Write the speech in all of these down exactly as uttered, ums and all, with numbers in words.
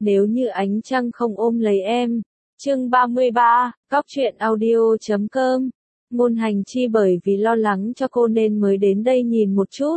nếu như ánh trăng không ôm lấy em. Chương ba mươi ba, Góc truyện audio chấm com. Ngôn Hành Chi bởi vì lo lắng cho cô nên mới đến đây nhìn một chút.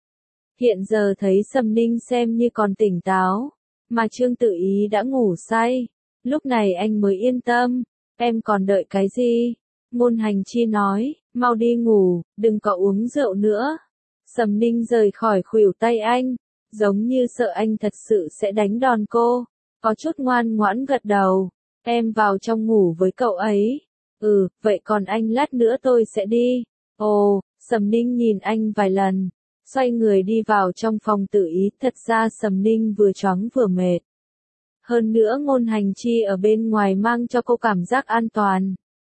Hiện giờ thấy Sầm Ninh xem như còn tỉnh táo, mà Trương Tự Ý đã ngủ say. Lúc này anh mới yên tâm. Em còn đợi cái gì? Ngôn Hành Chi nói, mau đi ngủ, đừng có uống rượu nữa. Sầm Ninh rời khỏi khuỷu tay anh, giống như sợ anh thật sự sẽ đánh đòn cô. Có chút ngoan ngoãn gật đầu. Em vào trong ngủ với cậu ấy. Ừ, vậy còn anh lát nữa tôi sẽ đi. Ồ, Sầm Ninh nhìn anh vài lần, xoay người đi vào trong phòng Tự Ý. Thật ra Sầm Ninh vừa choáng vừa mệt. Hơn nữa Ngôn Hành Chi ở bên ngoài mang cho cô cảm giác an toàn.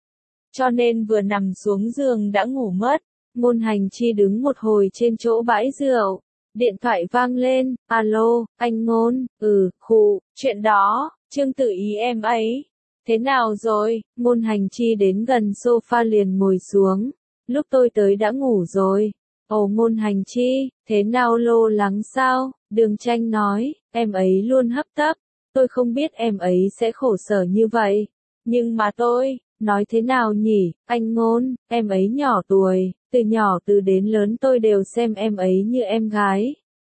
Cho nên vừa nằm xuống giường đã ngủ mất. Ngôn Hành Chi đứng một hồi trên chỗ bãi rượu. Điện thoại vang lên, alo, anh Ngôn, ừ, khụ, chuyện đó, Trương Tự Ý em ấy. Thế nào rồi? Ngôn Hành Chi đến gần sofa liền ngồi xuống. Lúc tôi tới đã ngủ rồi. Ồ Ngôn Hành Chi, thế nào lo lắng sao? Đường Tranh nói, em ấy luôn hấp tấp. Tôi không biết em ấy sẽ khổ sở như vậy. Nhưng mà tôi, nói thế nào nhỉ, anh Ngôn, em ấy nhỏ tuổi, từ nhỏ từ đến lớn tôi đều xem em ấy như em gái.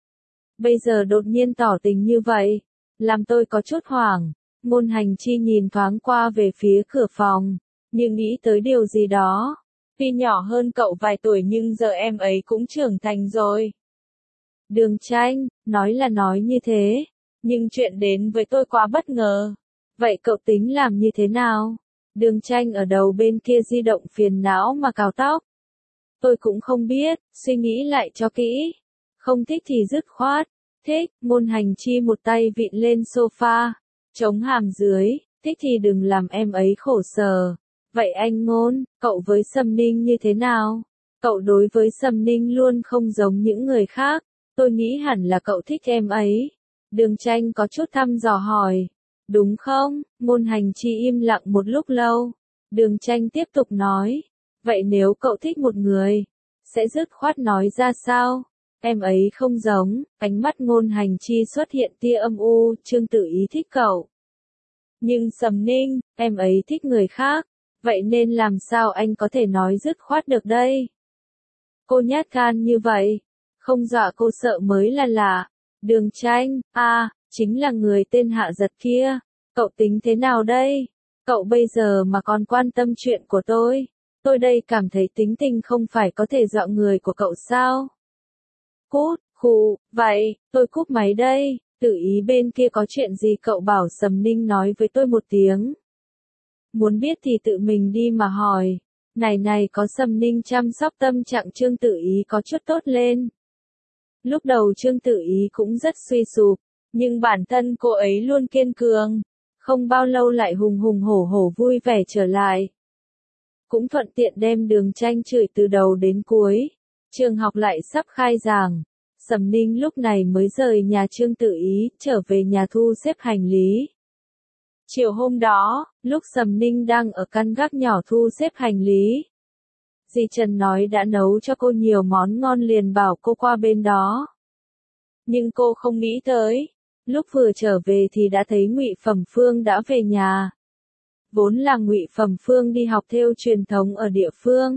Bây giờ đột nhiên tỏ tình như vậy, làm tôi có chút hoảng. Ngôn Hành Chi nhìn thoáng qua về phía cửa phòng, như nghĩ tới điều gì đó. Tuy nhỏ hơn cậu vài tuổi nhưng giờ em ấy cũng trưởng thành rồi. Đường Tranh, nói là nói như thế, nhưng chuyện đến với tôi quá bất ngờ. Vậy cậu tính làm như thế nào? Đường Tranh ở đầu bên kia di động phiền não mà cào tóc. Tôi cũng không biết, suy nghĩ lại cho kỹ. Không thích thì dứt khoát. Thích, Ngôn Hành Chi một tay vịn lên sofa, chống hàm dưới, thích thì đừng làm em ấy khổ sở. Vậy anh Ngôn, cậu với Sầm Ninh như thế nào? Cậu đối với Sầm Ninh luôn không giống những người khác. Tôi nghĩ hẳn là cậu thích em ấy. Đường Tranh có chút thăm dò hỏi. Đúng không? Ngôn Hành Chi im lặng một lúc lâu. Đường Tranh tiếp tục nói. Vậy nếu cậu thích một người, sẽ dứt khoát nói ra sao? Em ấy không giống. Ánh mắt Ngôn Hành Chi xuất hiện tia âm u. Trương Tự Ý thích cậu. Nhưng Sầm Ninh, em ấy thích người khác. Vậy nên làm sao anh có thể nói dứt khoát được đây? Cô nhát gan như vậy. Không dọa cô sợ mới là lạ. Đường Tranh, à, chính là người tên Hạ Giật kia. Cậu tính thế nào đây? Cậu bây giờ mà còn quan tâm chuyện của tôi. Tôi đây cảm thấy tính tình không phải có thể dọa người của cậu sao? Cút, khụ, vậy, tôi cúp máy đây. Tự Ý bên kia có chuyện gì cậu bảo Sầm Ninh nói với tôi một tiếng. Muốn biết thì tự mình đi mà hỏi. Này này có Sầm Ninh chăm sóc tâm trạng Trương Tự Ý có chút tốt lên. Lúc đầu Trương Tự Ý cũng rất suy sụp, nhưng bản thân cô ấy luôn kiên cường. Không bao lâu lại hùng hùng hổ hổ vui vẻ trở lại. Cũng thuận tiện đem Đường Tranh chửi từ đầu đến cuối. Trường học lại sắp khai giảng. Sầm Ninh lúc này mới rời nhà Trương Tự Ý, trở về nhà thu xếp hành lý. Chiều hôm đó, lúc Sầm Ninh đang ở căn gác nhỏ thu xếp hành lý, dì Trần nói đã nấu cho cô nhiều món ngon liền bảo cô qua bên đó. Nhưng cô không nghĩ tới, lúc vừa trở về thì đã thấy Ngụy Phẩm Phương đã về nhà. Vốn là Ngụy Phẩm Phương đi học thêu truyền thống ở địa phương.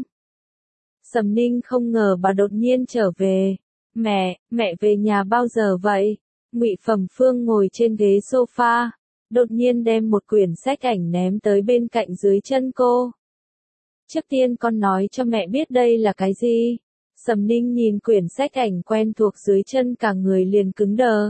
Sầm Ninh không ngờ bà đột nhiên trở về. Mẹ, mẹ về nhà bao giờ vậy? Ngụy Phẩm Phương ngồi trên ghế sofa, đột nhiên đem một quyển sách ảnh ném tới bên cạnh dưới chân cô. Trước tiên con nói cho mẹ biết đây là cái gì? Sầm Ninh nhìn quyển sách ảnh quen thuộc dưới chân cả người liền cứng đờ.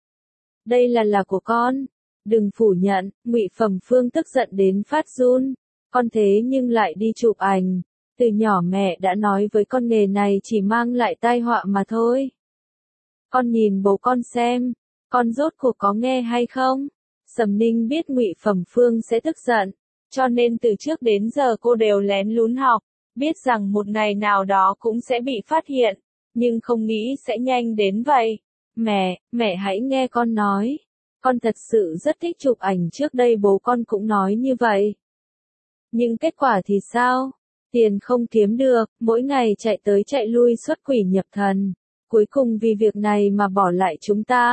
Đây là là của con. Đừng phủ nhận, Ngụy Phẩm Phương tức giận đến phát run. Con thế nhưng lại đi chụp ảnh. Từ nhỏ mẹ đã nói với con nghề này chỉ mang lại tai họa mà thôi. Con nhìn bố con xem, con rốt cuộc có nghe hay không? Sầm Ninh biết Ngụy Phẩm Phương sẽ tức giận, cho nên từ trước đến giờ cô đều lén lún học, biết rằng một ngày nào đó cũng sẽ bị phát hiện, nhưng không nghĩ sẽ nhanh đến vậy. Mẹ, mẹ hãy nghe con nói. Con thật sự rất thích chụp ảnh, trước đây bố con cũng nói như vậy. Nhưng kết quả thì sao? Tiền không kiếm được, mỗi ngày chạy tới chạy lui xuất quỷ nhập thần. Cuối cùng vì việc này mà bỏ lại chúng ta.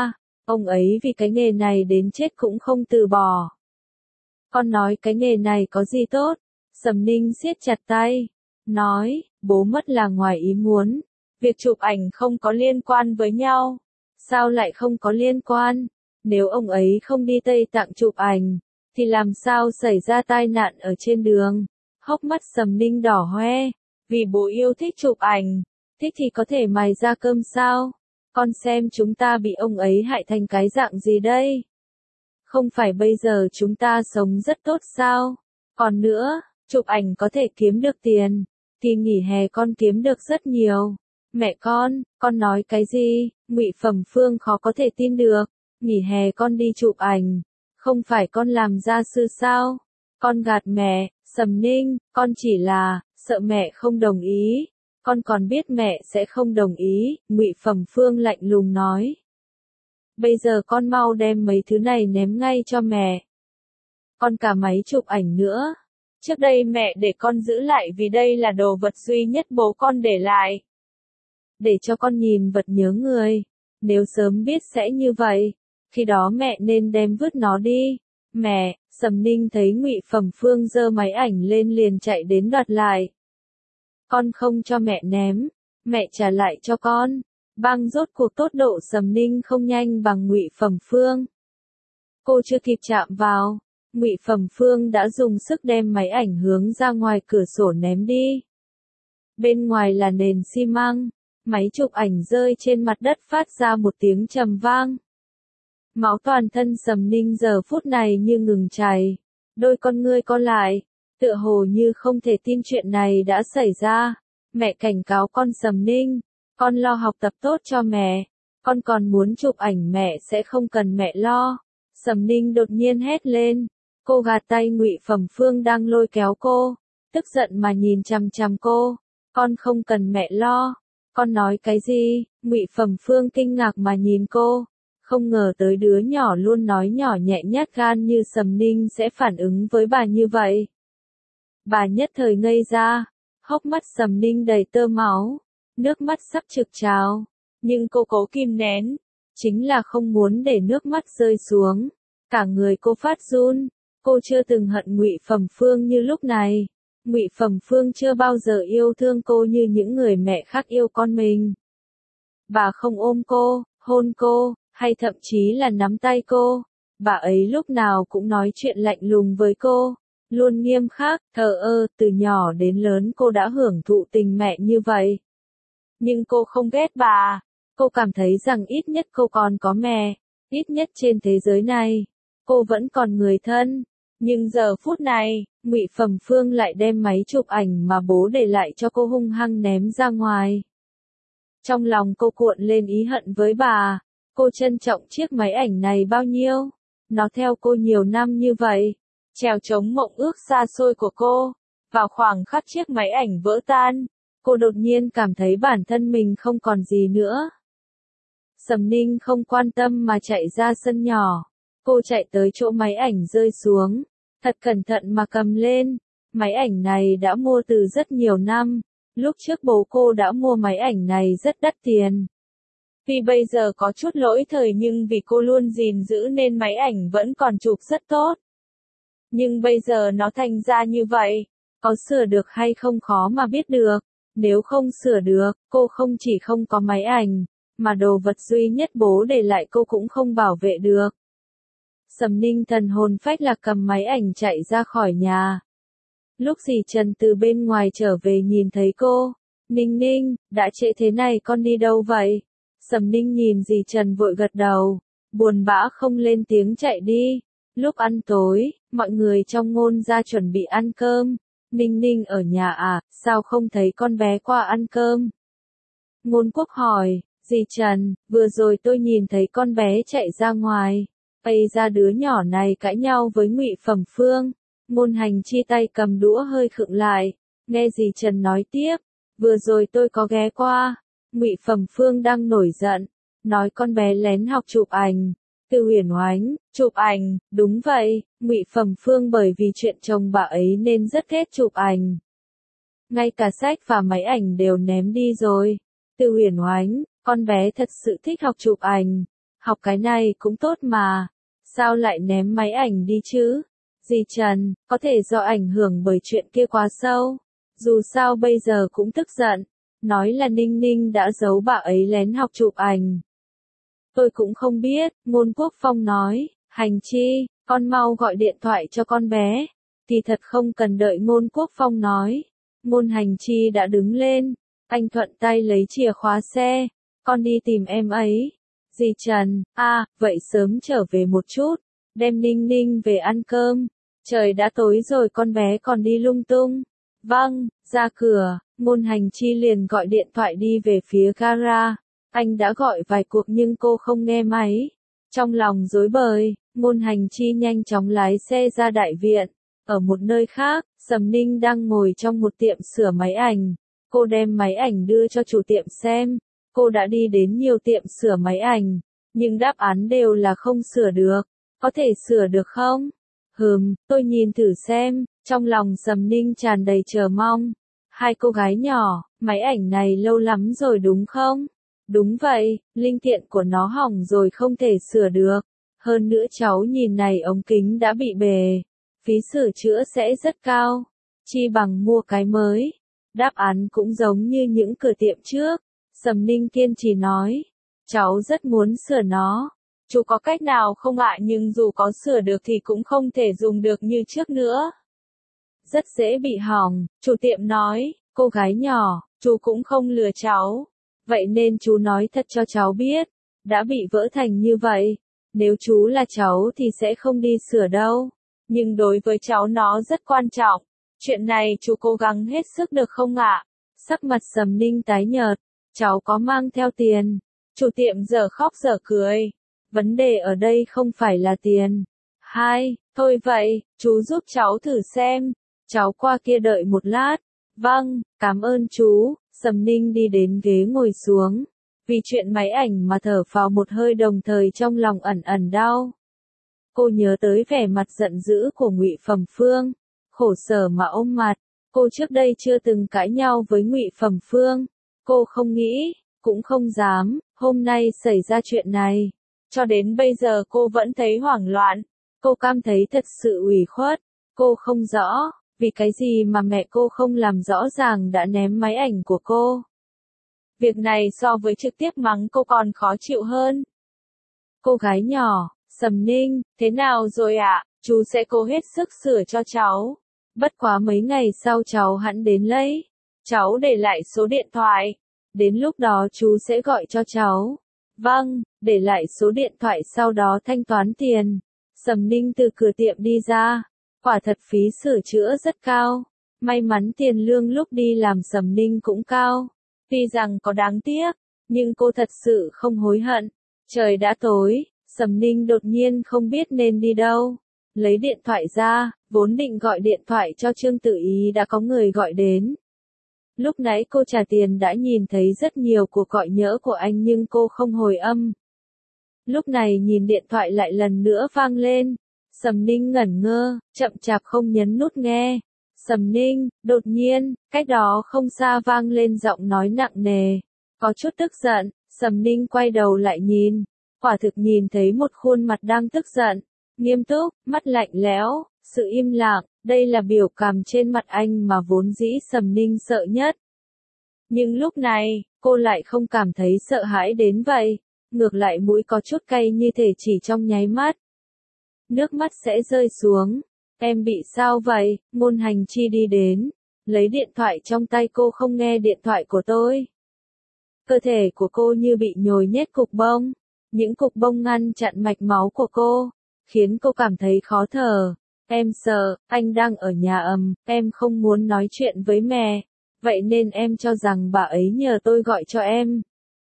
Ông ấy vì cái nghề này đến chết cũng không từ bỏ. Con nói cái nghề này có gì tốt? Sầm Ninh siết chặt tay, nói, bố mất là ngoài ý muốn. Việc chụp ảnh không có liên quan với nhau. Sao lại không có liên quan? Nếu ông ấy không đi Tây Tạng chụp ảnh, thì làm sao xảy ra tai nạn ở trên đường? Hốc mắt Sầm Ninh đỏ hoe, vì bố yêu thích chụp ảnh, thích thì có thể mài ra cơm sao? Con xem chúng ta bị ông ấy hại thành cái dạng gì đây? Không phải bây giờ chúng ta sống rất tốt sao? Còn nữa, chụp ảnh có thể kiếm được tiền, thì nghỉ hè con kiếm được rất nhiều. Mẹ con, con nói cái gì? Ngụy Phẩm Phương khó có thể tin được. Nghỉ hè con đi chụp ảnh, không phải con làm gia sư sao? Con gạt mẹ. Sầm Ninh, con chỉ là sợ mẹ không đồng ý. Con còn biết mẹ sẽ không đồng ý. Ngụy Phẩm Phương lạnh lùng nói. Bây giờ con mau đem mấy thứ này ném ngay cho mẹ. Con cả máy chụp ảnh nữa. Trước đây mẹ để con giữ lại vì đây là đồ vật duy nhất bố con để lại. Để cho con nhìn vật nhớ người. Nếu sớm biết sẽ như vậy, khi đó mẹ nên đem vứt nó đi. Mẹ, Sầm Ninh thấy Ngụy Phẩm Phương giơ máy ảnh lên liền chạy đến đoạt lại. Con không cho mẹ ném, mẹ trả lại cho con. Băng rốt cuộc tốc độ Sầm Ninh không nhanh bằng Ngụy Phẩm Phương. Cô chưa kịp chạm vào, Ngụy Phẩm Phương đã dùng sức đem máy ảnh hướng ra ngoài cửa sổ ném đi. Bên ngoài là nền xi măng, máy chụp ảnh rơi trên mặt đất phát ra một tiếng trầm vang. Máu toàn thân Sầm Ninh giờ phút này như ngừng chảy, đôi con ngươi co lại, tựa hồ như không thể tin chuyện này đã xảy ra. Mẹ cảnh cáo con Sầm Ninh, con lo học tập tốt cho mẹ, con còn muốn chụp ảnh mẹ sẽ không cần mẹ lo. Sầm Ninh đột nhiên hét lên, cô gạt tay Ngụy Phẩm Phương đang lôi kéo cô, tức giận mà nhìn chằm chằm cô, con không cần mẹ lo. Con nói cái gì? Ngụy Phẩm Phương kinh ngạc mà nhìn cô. Không ngờ tới đứa nhỏ luôn nói nhỏ nhẹ nhát gan như Sầm Ninh sẽ phản ứng với bà như vậy. Bà nhất thời ngây ra, hốc mắt Sầm Ninh đầy tơ máu, nước mắt sắp trực trào, nhưng cô cố kìm nén, chính là không muốn để nước mắt rơi xuống. Cả người cô phát run, cô chưa từng hận Ngụy Phẩm Phương như lúc này. Ngụy Phẩm Phương chưa bao giờ yêu thương cô như những người mẹ khác yêu con mình. Bà không ôm cô, hôn cô, hay thậm chí là nắm tay cô. Bà ấy lúc nào cũng nói chuyện lạnh lùng với cô, luôn nghiêm khắc, thờ ơ. Từ nhỏ đến lớn cô đã hưởng thụ tình mẹ như vậy. Nhưng cô không ghét bà. Cô cảm thấy rằng ít nhất cô còn có mẹ, ít nhất trên thế giới này, cô vẫn còn người thân. Nhưng giờ phút này, Ngụy Phẩm Phương lại đem máy chụp ảnh mà bố để lại cho cô hung hăng ném ra ngoài. Trong lòng cô cuộn lên ý hận với bà. Cô trân trọng chiếc máy ảnh này bao nhiêu? Nó theo cô nhiều năm như vậy, trèo chống mộng ước xa xôi của cô. Vào khoảng khắc chiếc máy ảnh vỡ tan, cô đột nhiên cảm thấy bản thân mình không còn gì nữa. Sầm Ninh không quan tâm mà chạy ra sân nhỏ. Cô chạy tới chỗ máy ảnh rơi xuống, thật cẩn thận mà cầm lên. Máy ảnh này đã mua từ rất nhiều năm. Lúc trước bố cô đã mua máy ảnh này rất đắt tiền. Vì bây giờ có chút lỗi thời nhưng vì cô luôn gìn giữ nên máy ảnh vẫn còn chụp rất tốt. Nhưng bây giờ nó thành ra như vậy, có sửa được hay không khó mà biết được. Nếu không sửa được, cô không chỉ không có máy ảnh, mà đồ vật duy nhất bố để lại cô cũng không bảo vệ được. Sầm Ninh thần hồn phách lạc cầm máy ảnh chạy ra khỏi nhà. Lúc dì Trần từ bên ngoài trở về nhìn thấy cô, Ninh Ninh, đã trễ thế này con đi đâu vậy? Sầm Ninh nhìn dì Trần vội gật đầu, buồn bã không lên tiếng chạy đi. Lúc ăn tối, mọi người trong Ngôn gia chuẩn bị ăn cơm. Ninh Ninh ở nhà à, sao không thấy con bé qua ăn cơm? Ngôn Quốc hỏi, dì Trần, vừa rồi tôi nhìn thấy con bé chạy ra ngoài. Ây ra đứa nhỏ này cãi nhau với Ngụy Phẩm Phương. Ngôn Hành Chi tay cầm đũa hơi khựng lại, nghe dì Trần nói tiếp, vừa rồi tôi có ghé qua. Ngụy Phẩm Phương đang nổi giận, nói con bé lén học chụp ảnh. Từ Huyền oánh, chụp ảnh, đúng vậy, Ngụy Phẩm Phương bởi vì chuyện chồng bà ấy nên rất ghét chụp ảnh. Ngay cả sách và máy ảnh đều ném đi rồi. Từ Huyền oánh, con bé thật sự thích học chụp ảnh. học cái này cũng tốt mà. Sao lại ném máy ảnh đi chứ? Dì Trần, có thể do ảnh hưởng bởi chuyện kia quá sâu. Dù sao bây giờ cũng tức giận. Nói là Ninh Ninh đã giấu bà ấy lén học chụp ảnh. Tôi cũng không biết, Ngôn Quốc Phong nói, Hành Chi, con mau gọi điện thoại cho con bé. Thì thật không cần đợi Ngôn Quốc Phong nói. Ngôn Hành Chi đã đứng lên, anh thuận tay lấy chìa khóa xe, con đi tìm em ấy. Dì Trần, a, à, vậy sớm trở về một chút, đem Ninh Ninh về ăn cơm. Trời đã tối rồi con bé còn đi lung tung. Vâng, ra cửa, Ngôn Hành Chi liền gọi điện thoại đi về phía gara. Anh đã gọi vài cuộc nhưng cô không nghe máy. Trong lòng rối bời, Ngôn Hành Chi nhanh chóng lái xe ra đại viện. Ở một nơi khác, Sầm Ninh đang ngồi trong một tiệm sửa máy ảnh. Cô đem máy ảnh đưa cho chủ tiệm xem. Cô đã đi đến nhiều tiệm sửa máy ảnh, nhưng đáp án đều là không sửa được. Có thể sửa được không? Hừm, tôi nhìn thử xem. Trong lòng Sầm Ninh tràn đầy chờ mong. Hai cô gái nhỏ, máy ảnh này lâu lắm rồi đúng không? Đúng vậy, linh kiện của nó hỏng rồi không thể sửa được. Hơn nữa cháu nhìn này ống kính đã bị bể. Phí sửa chữa sẽ rất cao. Chi bằng mua cái mới. Đáp án cũng giống như những cửa tiệm trước. Sầm Ninh kiên trì nói. Cháu rất muốn sửa nó. Chú có cách nào không ạ, nhưng dù có sửa được thì cũng không thể dùng được như trước nữa. Rất dễ bị hỏng, chủ tiệm nói. Cô gái nhỏ, chú cũng không lừa cháu. Vậy nên chú nói thật cho cháu biết. Đã bị vỡ thành như vậy. Nếu chú là cháu thì sẽ không đi sửa đâu. Nhưng đối với cháu nó rất quan trọng. Chuyện này chú cố gắng hết sức được không ạ? Sắc mặt Sầm Ninh tái nhợt. Cháu có mang theo tiền. Chủ tiệm giờ khóc giờ cười. Vấn đề ở đây không phải là tiền. Hai, thôi vậy, chú giúp cháu thử xem. Cháu qua kia đợi một lát. Vâng, cảm ơn chú. Sầm Ninh đi đến ghế ngồi xuống. Vì chuyện máy ảnh mà thở phào một hơi, đồng thời trong lòng ẩn ẩn đau. Cô nhớ tới vẻ mặt giận dữ của Ngụy Phẩm Phương. Khổ sở mà ôm mặt. Cô trước đây chưa từng cãi nhau với Ngụy Phẩm Phương. Cô không nghĩ, cũng không dám, hôm nay xảy ra chuyện này. Cho đến bây giờ cô vẫn thấy hoảng loạn. Cô cảm thấy thật sự ủy khuất. Cô không rõ, vì cái gì mà mẹ cô không làm rõ ràng đã ném máy ảnh của cô. Việc này so với trực tiếp mắng cô còn khó chịu hơn. Cô gái nhỏ, Sầm Ninh, thế nào rồi ạ? À? Chú sẽ cố hết sức sửa cho cháu. Bất quá mấy ngày sau cháu hẵng đến lấy. Cháu để lại số điện thoại. Đến lúc đó chú sẽ gọi cho cháu. Vâng, để lại số điện thoại sau đó thanh toán tiền. Sầm Ninh từ cửa tiệm đi ra. Quả thật phí sửa chữa rất cao. May mắn tiền lương lúc đi làm Sầm Ninh cũng cao. Tuy rằng có đáng tiếc, nhưng cô thật sự không hối hận. Trời đã tối, Sầm Ninh đột nhiên không biết nên đi đâu. Lấy điện thoại ra, vốn định gọi điện thoại cho Trương Tử Ý đã có người gọi đến. Lúc nãy cô trả tiền đã nhìn thấy rất nhiều cuộc gọi nhỡ của anh nhưng cô không hồi âm. Lúc này nhìn điện thoại lại lần nữa vang lên. Sầm Ninh ngẩn ngơ, chậm chạp không nhấn nút nghe. Sầm Ninh, đột nhiên, cách đó không xa vang lên giọng nói nặng nề. Có chút tức giận, Sầm Ninh quay đầu lại nhìn. Quả thực nhìn thấy một khuôn mặt đang tức giận. Nghiêm túc, mắt lạnh lẽo, sự im lặng, đây là biểu cảm trên mặt anh mà vốn dĩ Sầm Ninh sợ nhất. Nhưng lúc này, cô lại không cảm thấy sợ hãi đến vậy. Ngược lại mũi có chút cay như thể chỉ trong nháy mắt. Nước mắt sẽ rơi xuống. Em bị sao vậy? Ngôn Hành Chi đi đến. Lấy điện thoại trong tay cô, không nghe điện thoại của tôi. Cơ thể của cô như bị nhồi nhét cục bông. Những cục bông ngăn chặn mạch máu của cô. Khiến cô cảm thấy khó thở. Em sợ, anh đang ở nhà ầm, em không muốn nói chuyện với mẹ. Vậy nên em cho rằng bà ấy nhờ tôi gọi cho em.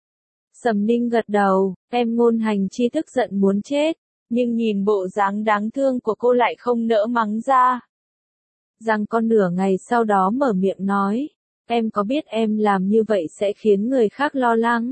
Sầm Ninh gật đầu, em Ngôn Hành Chi tức giận muốn chết. Nhưng nhìn bộ dáng đáng thương của cô lại không nỡ mắng ra. Rằng con nửa ngày sau đó mở miệng nói. Em có biết em làm như vậy sẽ khiến người khác lo lắng.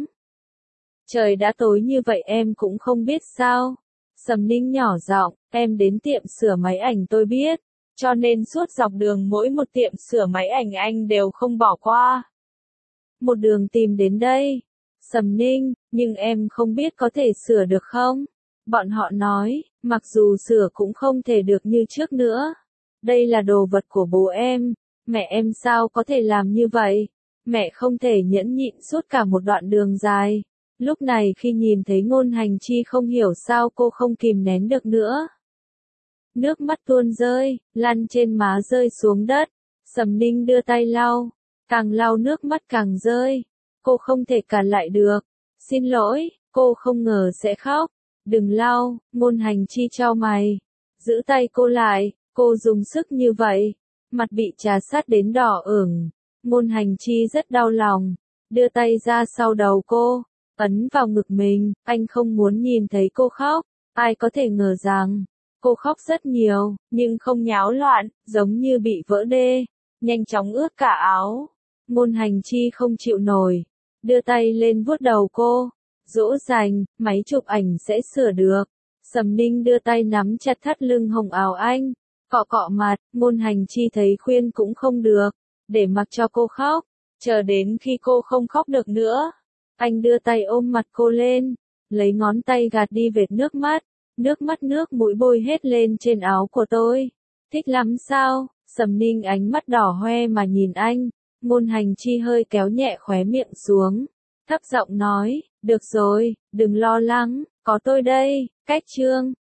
Trời đã tối như vậy em cũng không biết sao. Sầm Ninh nhỏ giọng, em đến tiệm sửa máy ảnh tôi biết. Cho nên suốt dọc đường mỗi một tiệm sửa máy ảnh anh đều không bỏ qua. Một đường tìm đến đây. Sầm Ninh, nhưng em không biết có thể sửa được không? Bọn họ nói, mặc dù sửa cũng không thể được như trước nữa. Đây là đồ vật của bố em, mẹ em sao có thể làm như vậy? Mẹ không thể nhẫn nhịn suốt cả một đoạn đường dài. Lúc này khi nhìn thấy Ngôn Hành Chi không hiểu sao cô không kìm nén được nữa. Nước mắt tuôn rơi, lăn trên má rơi xuống đất. Sầm Ninh đưa tay lau, càng lau nước mắt càng rơi. Cô không thể cản lại được. Xin lỗi, cô không ngờ sẽ khóc. Đừng lau, Ngôn Hành Chi chau mày. Giữ tay cô lại, cô dùng sức như vậy. Mặt bị trà sát đến đỏ ửng. Ngôn Hành Chi rất đau lòng. Đưa tay ra sau đầu cô, ấn vào ngực mình. Anh không muốn nhìn thấy cô khóc. Ai có thể ngờ rằng, cô khóc rất nhiều, nhưng không nháo loạn, giống như bị vỡ đê. Nhanh chóng ướt cả áo. Ngôn Hành Chi không chịu nổi. Đưa tay lên vuốt đầu cô. Dỗ dành, máy chụp ảnh sẽ sửa được. Sầm Ninh đưa tay nắm chặt thắt lưng hồng áo anh. Cọ cọ mặt, Ngôn Hành Chi thấy khuyên cũng không được. Để mặc cho cô khóc. Chờ đến khi cô không khóc được nữa. Anh đưa tay ôm mặt cô lên. Lấy ngón tay gạt đi vệt nước mắt. Nước mắt nước mũi bôi hết lên trên áo của tôi. Thích lắm sao? Sầm Ninh ánh mắt đỏ hoe mà nhìn anh. Ngôn Hành Chi hơi kéo nhẹ khóe miệng xuống. Thấp giọng nói, được rồi, đừng lo lắng, có tôi đây. Cách chương